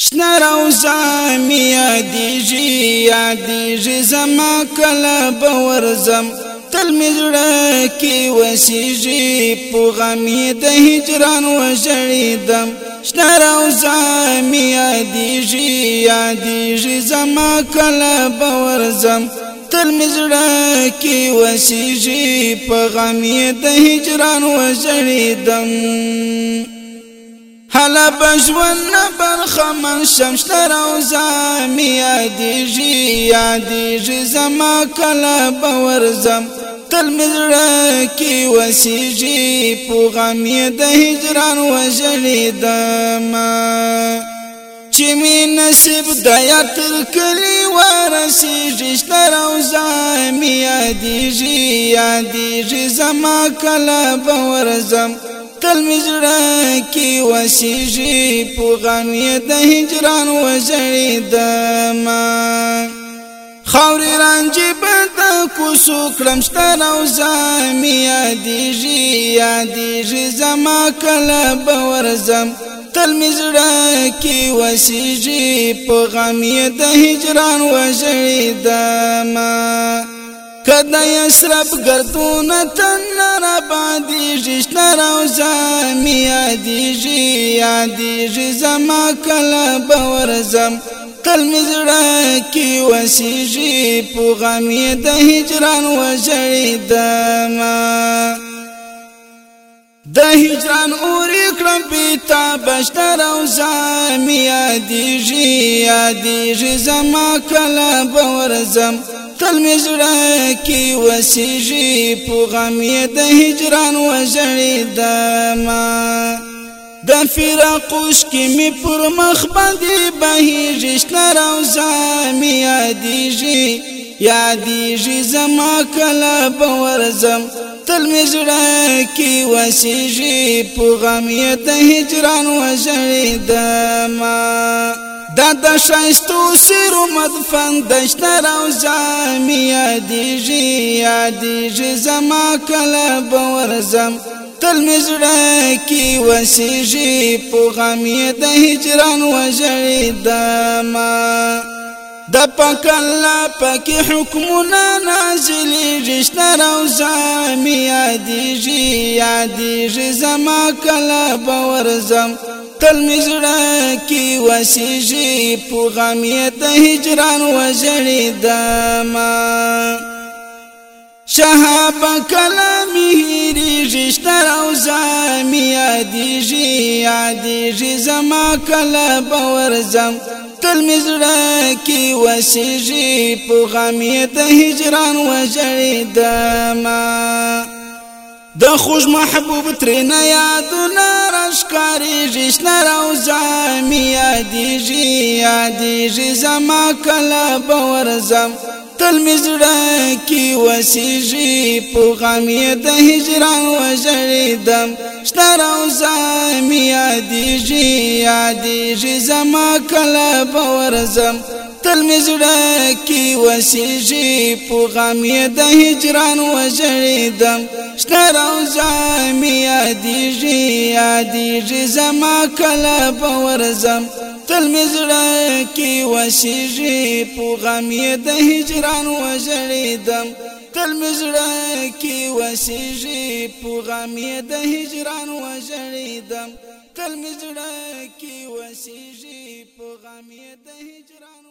شنه روزه می یادیږي زما کله به ورځم تل مې زړه کې وسیږي په غم یې د هجران وژړېدم شنه روزه می یادیږي زما کله به ورځم تل مې زړه کې وسیږي په غم یې د هجران وژړېدم حالا بجوان برخمن شمشته روزه می یادیږي زما کله به ورځم تل مې زړه کې وسیږي په غم یې د هجران وژړېدم چې مې نصیب د یار تر کلي ورسیږي شنه روزه می یادیږي زما کله به ورځم تل مې زړه کې وسیږي په غم یې د هجران وژړېدم خاورې رانجې به د کوڅو کړم شته روزه مې یادیږي زما کله به ورځم تل مې زړه کې وسیږي په غم یې د هجران وژړېدم کدا یسرب گردون تن را باندې شنه روزه می یادیږي زما کله به ورځم تل مې زړه کې وسیږي په غم یې د هجران وژړېدم د هجران اورې کړم بېتابه شنه روزه می یادیږي زما کله به ورځم تل مې زړه کې وسیږي په غم یې د هجران وژړېدم د فراق اوښکې مې پر مخ باندې بهیږي شنه روزه مې یادیږي زما کله به ورځم تل مې زړه کې وسیږي په غم یې د هجران وژړېدم دا د ښایستو سیرو مدفن د شنه روزه مې یادیږي زما کله به ورځم تل مې زړه کې وسیږي په غم یې د هجران وژړېدم د پاک الله پاکې حکمونه نازلېږي شنه روزه مې یادیږي زما کله به ورځم تل مې زړه کې وسیږي په غم یې د هجران وژړېدم شهابه کله مې هېرېږي شنه روزه مې یادیږي زما کله به ورځم تل مې زړه کې وسیږي په غم یې د هجران وژړېدم د خوږ محبوب ترېنه یادونه راښکارېږي شنه روزه مې یادیږي زما کله به ورځم تل مې زړه کې وسیږي په غم یې د هجران وژړېدم شنه روزه مې یادیږي زما کله به ورځم تل مې زړه کې وسیږي په غم یې د هجران وژړېدم شنه روزه مې یادیږي زما کله به ورځم تل مې زړه کې وسیږي په غم یې د هجران وژړېدم تل مې زړه کې وسیږي په غم یې د هجران وژړېدم تل مې زړه کې وسیږي په غم یې د هجران